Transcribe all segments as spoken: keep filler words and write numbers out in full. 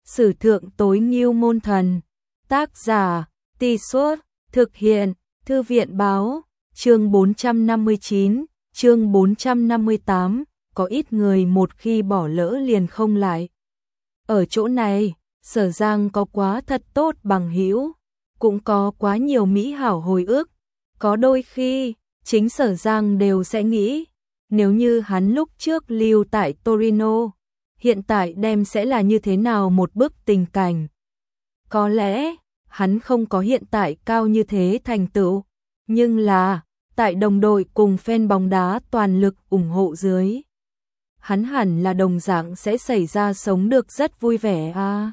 Sử thượng tối ngưu môn thần. Tác giả, Tì Suốt, thực hiện, Thư viện báo, chương bốn trăm năm mươi chín, chương bốn trăm năm mươi tám, có ít người một khi bỏ lỡ liền không lại. Ở chỗ này, Sở Giang có quá thật tốt bằng hữu, cũng có quá nhiều mỹ hảo hồi ức, có đôi khi, chính Sở Giang đều sẽ nghĩ, nếu như hắn lúc trước lưu tại Torino, hiện tại đem sẽ là như thế nào một bức tình cảnh. Có lẽ, hắn không có hiện tại cao như thế thành tựu, nhưng là, tại đồng đội cùng fan bóng đá toàn lực ủng hộ dưới, hắn hẳn là đồng dạng sẽ xảy ra sống được rất vui vẻ à.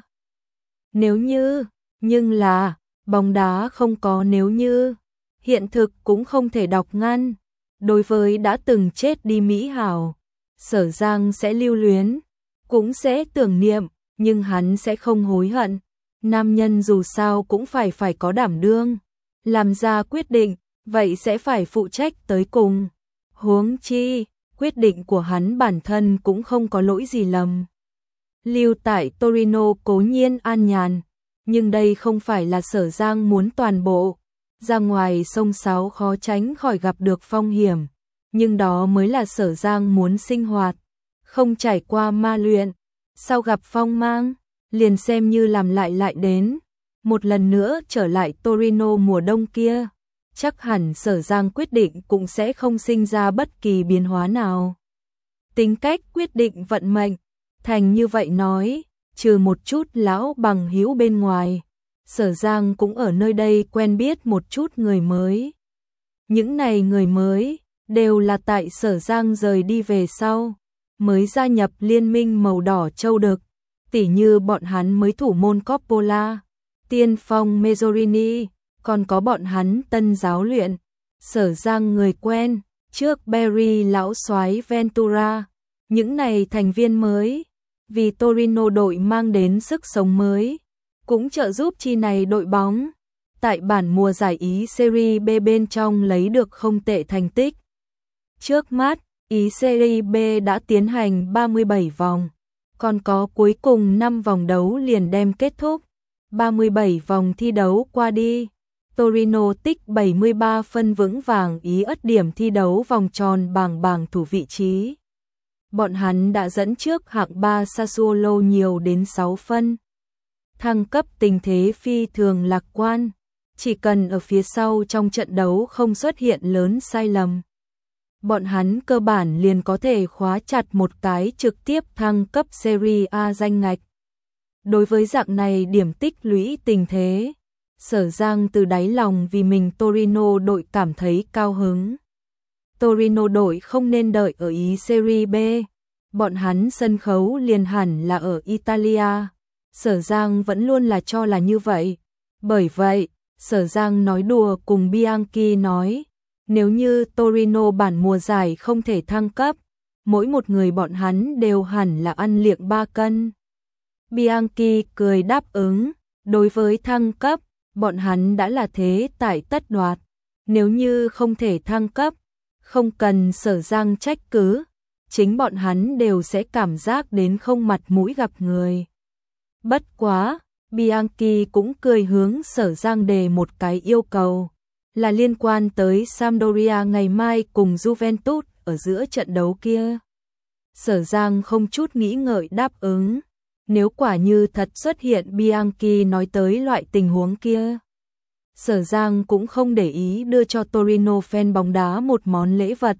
Nếu như, nhưng là, bóng đá không có nếu như, hiện thực cũng không thể đọc ngăn. Đối với đã từng chết đi mỹ hảo, Sở Giang sẽ lưu luyến, cũng sẽ tưởng niệm, nhưng hắn sẽ không hối hận. Nam nhân dù sao cũng phải phải có đảm đương, làm ra quyết định, vậy sẽ phải phụ trách tới cùng. Huống chi, quyết định của hắn bản thân cũng không có lỗi gì lầm. Lưu tại Torino cố nhiên an nhàn, nhưng đây không phải là Sở Giang muốn toàn bộ. Ra ngoài sông sáo khó tránh khỏi gặp được phong hiểm, nhưng đó mới là Sở Giang muốn sinh hoạt, không trải qua ma luyện. Sau gặp phong mang, liền xem như làm lại lại đến, một lần nữa trở lại Torino mùa đông kia, chắc hẳn Sở Giang quyết định cũng sẽ không sinh ra bất kỳ biến hóa nào. Tính cách quyết định vận mệnh, thành như vậy nói, trừ một chút lão bằng hữu bên ngoài, Sở Giang cũng ở nơi đây quen biết một chút người mới. Những này người mới, đều là tại Sở Giang rời đi về sau, mới gia nhập liên minh màu đỏ châu đực, tỉ như bọn hắn mới thủ môn Coppola, tiên phong Mezzorini, còn có bọn hắn tân giáo luyện, Sở Giang người quen, trước Barry lão soái Ventura, những này thành viên mới, vì Torino đội mang đến sức sống mới, cũng trợ giúp chi này đội bóng, tại bản mùa giải Ý Serie B bên trong lấy được không tệ thành tích. Trước mắt, Ý Serie B đã tiến hành ba mươi bảy vòng, còn có cuối cùng năm vòng đấu liền đem kết thúc. ba mươi bảy vòng thi đấu qua đi, Torino tích bảy mươi ba phân vững vàng Ý ất điểm thi đấu vòng tròn bảng bảng thủ vị trí. Bọn hắn đã dẫn trước hạng ba Sassuolo nhiều đến sáu phân. Thăng cấp tình thế phi thường lạc quan, chỉ cần ở phía sau trong trận đấu không xuất hiện lớn sai lầm, bọn hắn cơ bản liền có thể khóa chặt một cái trực tiếp thăng cấp Serie A danh ngạch. Đối với dạng này điểm tích lũy tình thế, Sở Giang từ đáy lòng vì mình Torino đội cảm thấy cao hứng. Torino đội không nên đợi ở Ý Serie B, bọn hắn sân khấu liền hẳn là ở Italia. Sở Giang vẫn luôn là cho là như vậy. Bởi vậy, Sở Giang nói đùa cùng Bianchi nói, nếu như Torino bản mùa giải không thể thăng cấp, mỗi một người bọn hắn đều hẳn là ăn liệng ba cân. Bianchi cười đáp ứng, đối với thăng cấp, bọn hắn đã là thế tại tất đoạt. Nếu như không thể thăng cấp, không cần Sở Giang trách cứ, chính bọn hắn đều sẽ cảm giác đến không mặt mũi gặp người. Bất quá, Bianchi cũng cười hướng Sở Giang đề một cái yêu cầu, là liên quan tới Sampdoria ngày mai cùng Juventus ở giữa trận đấu kia. Sở Giang không chút nghĩ ngợi đáp ứng, nếu quả như thật xuất hiện Bianchi nói tới loại tình huống kia. Sở Giang cũng không để ý đưa cho Torino fan bóng đá một món lễ vật.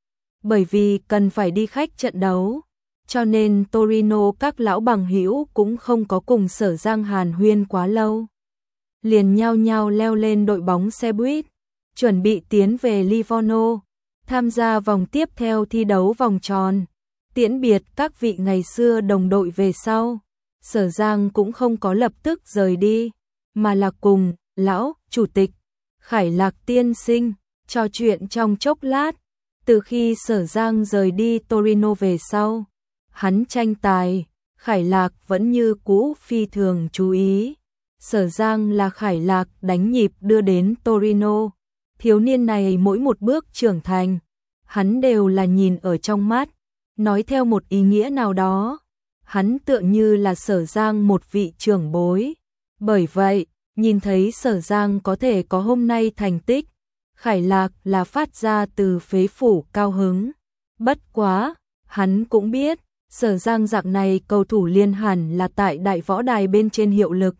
Bởi vì cần phải đi khách trận đấu, cho nên Torino các lão bằng hữu cũng không có cùng Sở Giang hàn huyên quá lâu. Liền nhao nhao leo lên đội bóng xe buýt, chuẩn bị tiến về Livorno, tham gia vòng tiếp theo thi đấu vòng tròn, tiễn biệt các vị ngày xưa đồng đội về sau. Sở Giang cũng không có lập tức rời đi, mà là cùng lão chủ tịch Khải Lạc tiên sinh trò chuyện trong chốc lát. Từ khi Sở Giang rời đi Torino về sau, hắn tranh tài, Khải Lạc vẫn như cũ phi thường chú ý. Sở Giang là Khải Lạc đánh nhịp đưa đến Torino. Thiếu niên này mỗi một bước trưởng thành, hắn đều là nhìn ở trong mắt, nói theo một ý nghĩa nào đó, hắn tựa như là Sở Giang một vị trưởng bối. Bởi vậy, nhìn thấy Sở Giang có thể có hôm nay thành tích, Khải Lạc là phát ra từ phế phủ cao hứng. Bất quá, hắn cũng biết, Sở Giang dạng này cầu thủ liên hẳn là tại đại võ đài bên trên hiệu lực.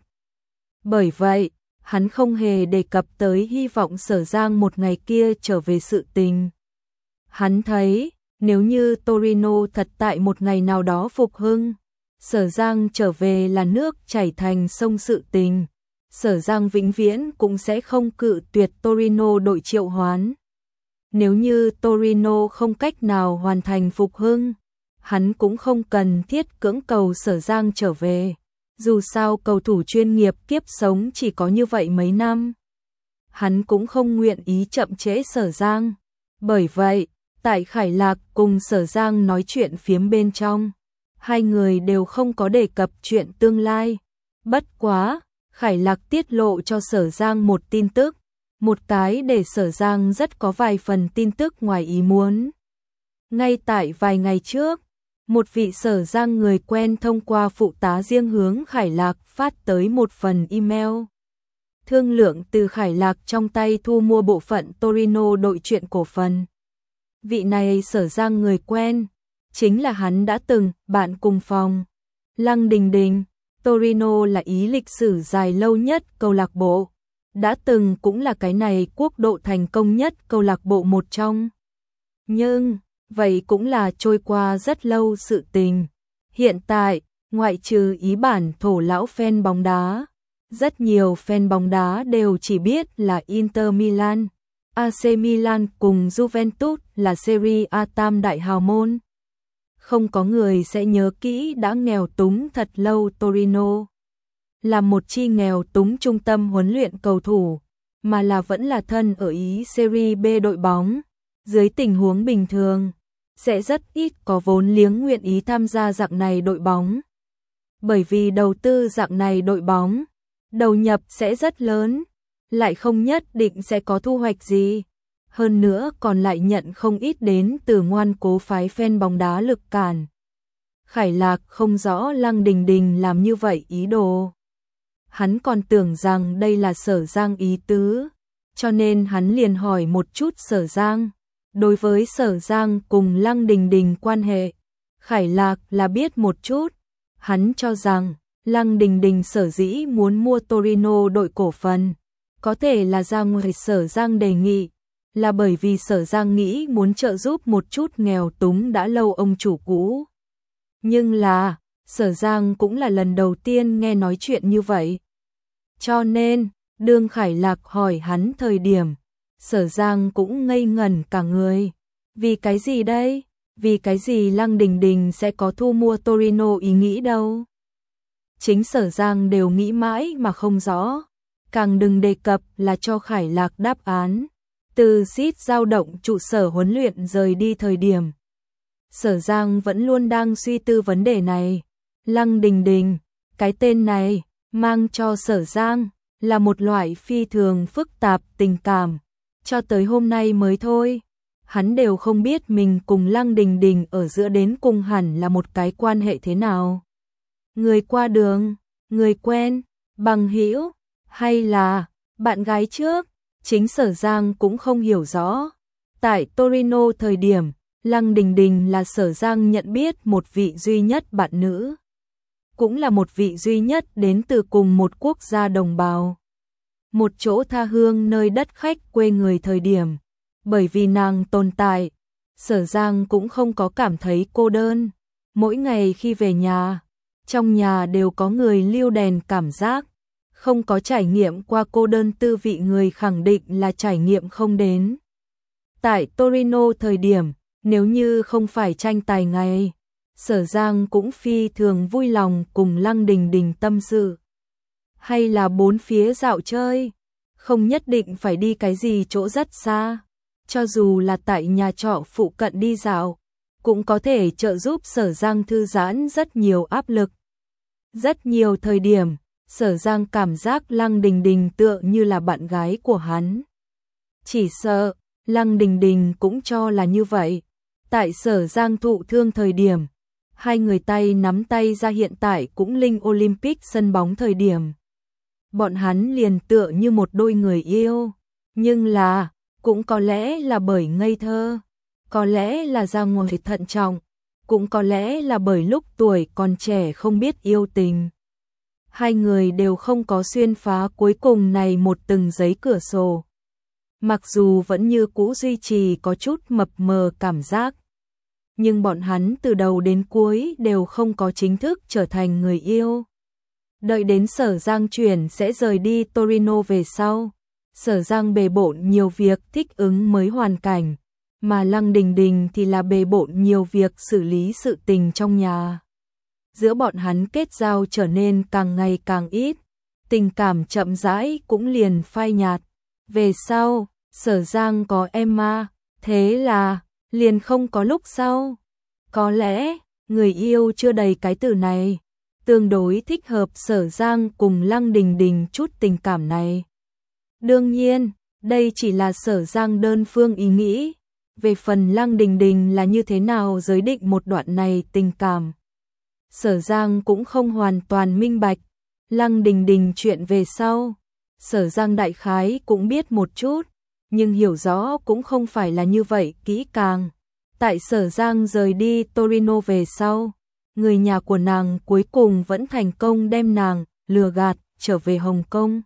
Bởi vậy, hắn không hề đề cập tới hy vọng Sở Giang một ngày kia trở về sự tình. Hắn thấy, nếu như Torino thật tại một ngày nào đó phục hưng, Sở Giang trở về là nước chảy thành sông sự tình. Sở Giang vĩnh viễn cũng sẽ không cự tuyệt Torino đội triệu hoán. Nếu như Torino không cách nào hoàn thành phục hưng, hắn cũng không cần thiết cưỡng cầu Sở Giang trở về. Dù sao cầu thủ chuyên nghiệp kiếp sống chỉ có như vậy mấy năm. Hắn cũng không nguyện ý chậm trễ Sở Giang. Bởi vậy, tại Khải Lạc cùng Sở Giang nói chuyện phiếm bên trong, hai người đều không có đề cập chuyện tương lai. Bất quá, Khải Lạc tiết lộ cho Sở Giang một tin tức, một cái để Sở Giang rất có vài phần tin tức ngoài ý muốn. Ngay tại vài ngày trước, một vị Sở Giang người quen thông qua phụ tá riêng hướng Khải Lạc phát tới một phần email. Thương lượng từ Khải Lạc trong tay thu mua bộ phận Torino đội truyện cổ phần. Vị này Sở Giang người quen, chính là hắn đã từng bạn cùng phòng. Lăng Đình Đình. Torino là Ý lịch sử dài lâu nhất câu lạc bộ, đã từng cũng là cái này quốc độ thành công nhất câu lạc bộ một trong. Nhưng, vậy cũng là trôi qua rất lâu sự tình. Hiện tại, ngoại trừ Ý bản thổ lão fan bóng đá, rất nhiều fan bóng đá đều chỉ biết là Inter Milan, a xê Milan cùng Juventus là Serie A tam đại hào môn. Không có người sẽ nhớ kỹ đã nghèo túng thật lâu Torino. Là một chi nghèo túng trung tâm huấn luyện cầu thủ, mà là vẫn là thân ở Ý Serie B đội bóng. Dưới tình huống bình thường, sẽ rất ít có vốn liếng nguyện ý tham gia dạng này đội bóng. Bởi vì đầu tư dạng này đội bóng, đầu nhập sẽ rất lớn, lại không nhất định sẽ có thu hoạch gì. Hơn nữa còn lại nhận không ít đến từ ngoan cố phái fan bóng đá lực cản. Khải Lạc không rõ Lăng Đình Đình làm như vậy ý đồ. Hắn còn tưởng rằng đây là Sở Giang ý tứ, cho nên hắn liền hỏi một chút Sở Giang. Đối với Sở Giang cùng Lăng Đình Đình quan hệ, Khải Lạc là biết một chút. Hắn cho rằng Lăng Đình Đình sở dĩ muốn mua Torino đội cổ phần, có thể là ra ngoài Sở Giang đề nghị, là bởi vì Sở Giang nghĩ muốn trợ giúp một chút nghèo túng đã lâu ông chủ cũ. Nhưng là, Sở Giang cũng là lần đầu tiên nghe nói chuyện như vậy. Cho nên, đương Khải Lạc hỏi hắn thời điểm, Sở Giang cũng ngây ngẩn cả người. Vì cái gì đây? Vì cái gì Lăng Đình Đình sẽ có thu mua Torino ý nghĩ đâu? Chính Sở Giang đều nghĩ mãi mà không rõ. Càng đừng đề cập là cho Khải Lạc đáp án. Từ Sít dao động trụ sở huấn luyện rời đi thời điểm, Sở Giang vẫn luôn đang suy tư vấn đề này. Lăng Đình Đình, cái tên này, mang cho Sở Giang, là một loại phi thường phức tạp tình cảm. Cho tới hôm nay mới thôi, hắn đều không biết mình cùng Lăng Đình Đình ở giữa đến cùng hẳn là một cái quan hệ thế nào. Người qua đường, người quen, bằng hữu, hay là bạn gái trước, chính Sở Giang cũng không hiểu rõ. Tại Torino thời điểm, Lăng Đình Đình là Sở Giang nhận biết một vị duy nhất bạn nữ. Cũng là một vị duy nhất đến từ cùng một quốc gia đồng bào. Một chỗ tha hương nơi đất khách quê người thời điểm. Bởi vì nàng tồn tại, Sở Giang cũng không có cảm thấy cô đơn. Mỗi ngày khi về nhà, trong nhà đều có người lưu đèn cảm giác. Không có trải nghiệm qua cô đơn tư vị người khẳng định là trải nghiệm không đến. Tại Torino thời điểm, nếu như không phải tranh tài ngày, Sở Giang cũng phi thường vui lòng cùng Lăng Đình Đình tâm sự. Hay là bốn phía dạo chơi, không nhất định phải đi cái gì chỗ rất xa. Cho dù là tại nhà trọ phụ cận đi dạo, cũng có thể trợ giúp Sở Giang thư giãn rất nhiều áp lực. Rất nhiều thời điểm, Sở Giang cảm giác Lăng Đình Đình tựa như là bạn gái của hắn. Chỉ sợ, Lăng Đình Đình cũng cho là như vậy. Tại Sở Giang thụ thương thời điểm, Hai người tay nắm tay ra hiện tại cũng linh Olympic sân bóng thời điểm. Bọn hắn liền tựa như một đôi người yêu. Nhưng là, cũng có lẽ là bởi ngây thơ, có lẽ là ra ngoài thận trọng, cũng có lẽ là bởi lúc tuổi còn trẻ không biết yêu tình. Hai người đều không có xuyên phá cuối cùng này một từng giấy cửa sổ. Mặc dù vẫn như cũ duy trì có chút mập mờ cảm giác, nhưng bọn hắn từ đầu đến cuối đều không có chính thức trở thành người yêu. Đợi đến Sở Giang chuyển sẽ rời đi Torino về sau, Sở Giang bề bộn nhiều việc thích ứng mới hoàn cảnh, mà Lăng Đình Đình thì là bề bộn nhiều việc xử lý sự tình trong nhà. Giữa bọn hắn kết giao trở nên càng ngày càng ít, tình cảm chậm rãi cũng liền phai nhạt. Về sau, Sở Giang có Emma, thế là liền không có lúc sau. Có lẽ, người yêu chưa đầy cái từ này, tương đối thích hợp Sở Giang cùng Lăng Đình Đình chút tình cảm này. Đương nhiên, đây chỉ là Sở Giang đơn phương ý nghĩ, về phần Lăng Đình Đình là như thế nào giới định một đoạn này tình cảm. Sở Giang cũng không hoàn toàn minh bạch, Lăng Đình Đình chuyện về sau, Sở Giang đại khái cũng biết một chút, nhưng hiểu rõ cũng không phải là như vậy kỹ càng. Tại Sở Giang rời đi Torino về sau, người nhà của nàng cuối cùng vẫn thành công đem nàng lừa gạt trở về Hồng Kông.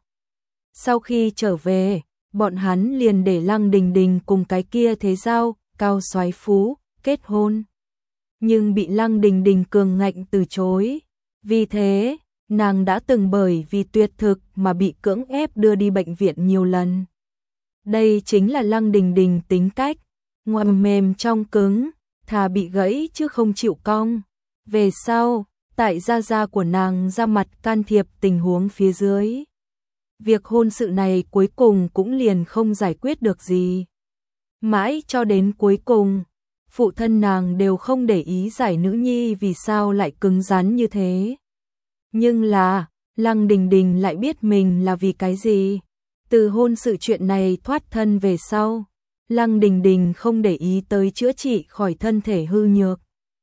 Sau khi trở về, bọn hắn liền để Lăng Đình Đình cùng cái kia thế giao, cao soái phú, kết hôn. Nhưng bị Lăng Đình Đình cường ngạnh từ chối. Vì thế, nàng đã từng bởi vì tuyệt thực mà bị cưỡng ép đưa đi bệnh viện nhiều lần. Đây chính là Lăng Đình Đình tính cách, ngoài mềm trong cứng, thà bị gãy chứ không chịu cong. Về sau, tại gia gia của nàng ra mặt can thiệp tình huống phía dưới, việc hôn sự này cuối cùng cũng liền không giải quyết được gì. Mãi cho đến cuối cùng, phụ thân nàng đều không để ý giải nữ nhi vì sao lại cứng rắn như thế. Nhưng là, Lăng Đình Đình lại biết mình là vì cái gì. Từ hôn sự chuyện này thoát thân về sau, Lăng Đình Đình không để ý tới chữa trị khỏi thân thể hư nhược.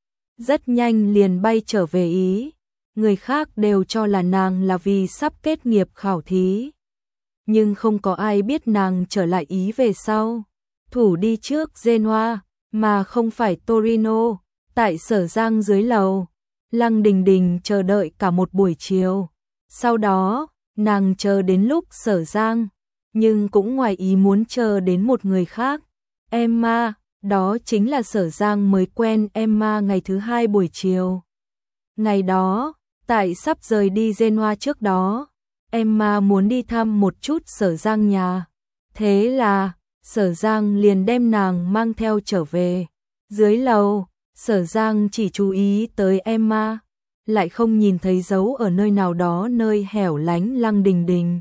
Rất nhanh liền bay trở về Ý. Người khác đều cho là nàng là vì sắp kết nghiệp khảo thí. Nhưng không có ai biết nàng trở lại Ý về sau. Thủ đi trước Genoa, mà không phải Torino, tại Sở Giang dưới lầu. Lăng Đình Đình chờ đợi cả một buổi chiều. Sau đó, nàng chờ đến lúc Sở Giang, nhưng cũng ngoài ý muốn chờ đến một người khác. Emma, đó chính là Sở Giang mới quen Emma ngày thứ hai buổi chiều. Ngày đó, tại sắp rời đi Genoa trước đó, Emma muốn đi thăm một chút Sở Giang nhà. Thế là, Sở Giang liền đem nàng mang theo trở về. Dưới lầu, Sở Giang chỉ chú ý tới Emma, lại không nhìn thấy dấu ở nơi nào đó nơi hẻo lánh Lăng Đình Đình.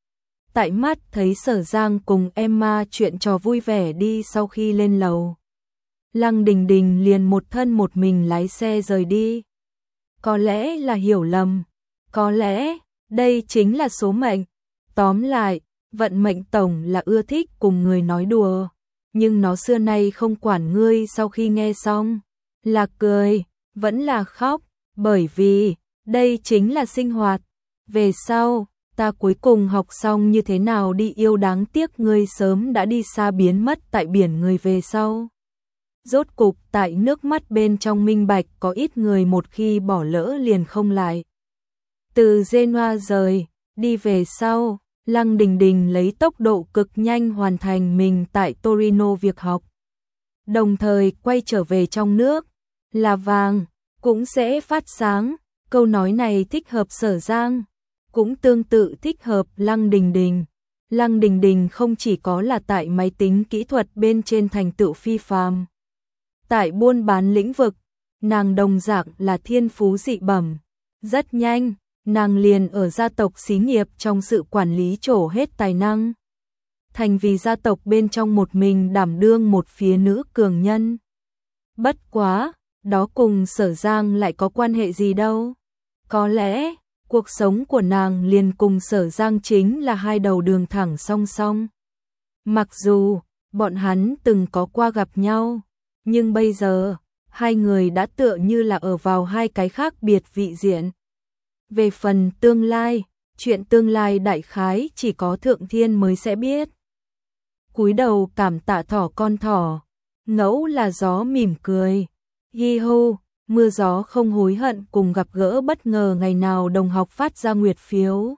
Tại mắt thấy Sở Giang cùng Emma chuyện trò vui vẻ đi sau khi lên lầu. Lăng Đình Đình liền một thân một mình lái xe rời đi. Có lẽ là hiểu lầm, có lẽ đây chính là số mệnh. Tóm lại, vận mệnh tổng là ưa thích cùng người nói đùa, nhưng nó xưa nay không quản ngươi sau khi nghe xong, là cười, vẫn là khóc, bởi vì đây chính là sinh hoạt. Về sau, ta cuối cùng học xong như thế nào đi yêu, đáng tiếc ngươi sớm đã đi xa biến mất tại biển người về sau. Rốt cục tại nước mắt bên trong minh bạch có ít người một khi bỏ lỡ liền không lại. Từ Genoa rời, đi về sau, Lăng Đình Đình lấy tốc độ cực nhanh hoàn thành mình tại Torino việc học. Đồng thời quay trở về trong nước, là vàng, cũng sẽ phát sáng. Câu nói này thích hợp Sở Giang, cũng tương tự thích hợp Lăng Đình Đình. Lăng Đình Đình không chỉ có là tại máy tính kỹ thuật bên trên thành tựu phi phàm. Tại buôn bán lĩnh vực, nàng đồng dạng là thiên phú dị bẩm. Rất nhanh, nàng liền ở gia tộc xí nghiệp trong sự quản lý trổ hết tài năng. Thành vì gia tộc bên trong một mình đảm đương một phía nữ cường nhân. Bất quá, đó cùng Sở Giang lại có quan hệ gì đâu. Có lẽ, cuộc sống của nàng liền cùng Sở Giang chính là hai đầu đường thẳng song song. Mặc dù, bọn hắn từng có qua gặp nhau, nhưng bây giờ, hai người đã tựa như là ở vào hai cái khác biệt vị diện. Về phần tương lai, chuyện tương lai đại khái chỉ có Thượng Thiên mới sẽ biết. Cúi đầu cảm tạ thỏ con thỏ, ngẫu là gió mỉm cười. Hi hô, mưa gió không hối hận cùng gặp gỡ bất ngờ ngày nào đồng học phát ra nguyệt phiếu.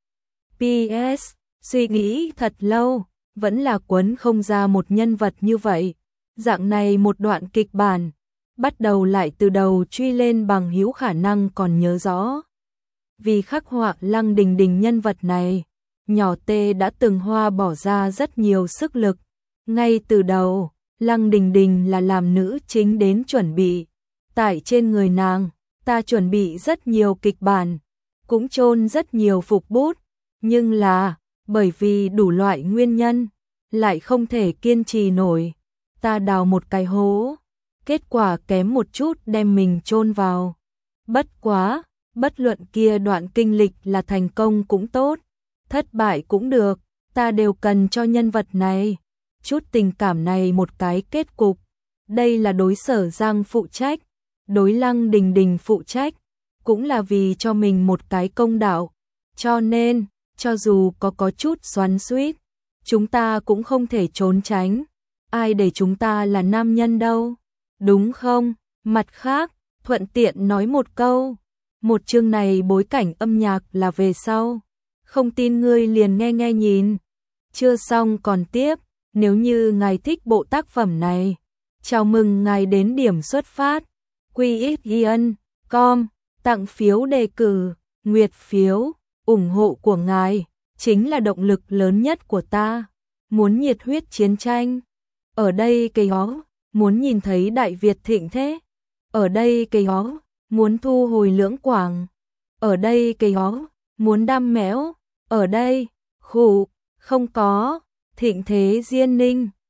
pê ét, suy nghĩ thật lâu, vẫn là quấn không ra một nhân vật như vậy. Dạng này một đoạn kịch bản, bắt đầu lại từ đầu truy lên bằng hữu khả năng còn nhớ rõ. Vì khắc họa Lăng Đình Đình nhân vật này, nhỏ Tê đã từng hoa bỏ ra rất nhiều sức lực. Ngay từ đầu, Lăng Đình Đình là làm nữ chính đến chuẩn bị. Tại trên người nàng, ta chuẩn bị rất nhiều kịch bản, cũng chôn rất nhiều phục bút, nhưng là, bởi vì đủ loại nguyên nhân, lại không thể kiên trì nổi. Ta đào một cái hố, kết quả kém một chút đem mình chôn vào. Bất quá, bất luận kia đoạn kinh lịch là thành công cũng tốt, thất bại cũng được, ta đều cần cho nhân vật này chút tình cảm này một cái kết cục. Đây là đối Sở Giang phụ trách, đối Lăng Đình Đình phụ trách, cũng là vì cho mình một cái công đạo. Cho nên, cho dù có có chút xoắn xuýt, chúng ta cũng không thể trốn tránh. Ai để chúng ta là nam nhân đâu, đúng không? Mặt khác, thuận tiện nói một câu, một chương này bối cảnh âm nhạc là về sau. Không tin ngươi liền nghe nghe nhìn. Chưa xong còn tiếp, nếu như ngài thích bộ tác phẩm này, chào mừng ngài đến điểm xuất phát. quy ích chấm com, tặng phiếu đề cử, nguyệt phiếu, ủng hộ của ngài chính là động lực lớn nhất của ta. Muốn nhiệt huyết chiến tranh, ở đây cây hó, muốn nhìn thấy Đại Việt thịnh thế, ở đây cây hó, muốn thu hồi Lưỡng Quảng, ở đây cây hó, muốn đam mẽo, ở đây, khủ, không có, thịnh thế Diên Ninh.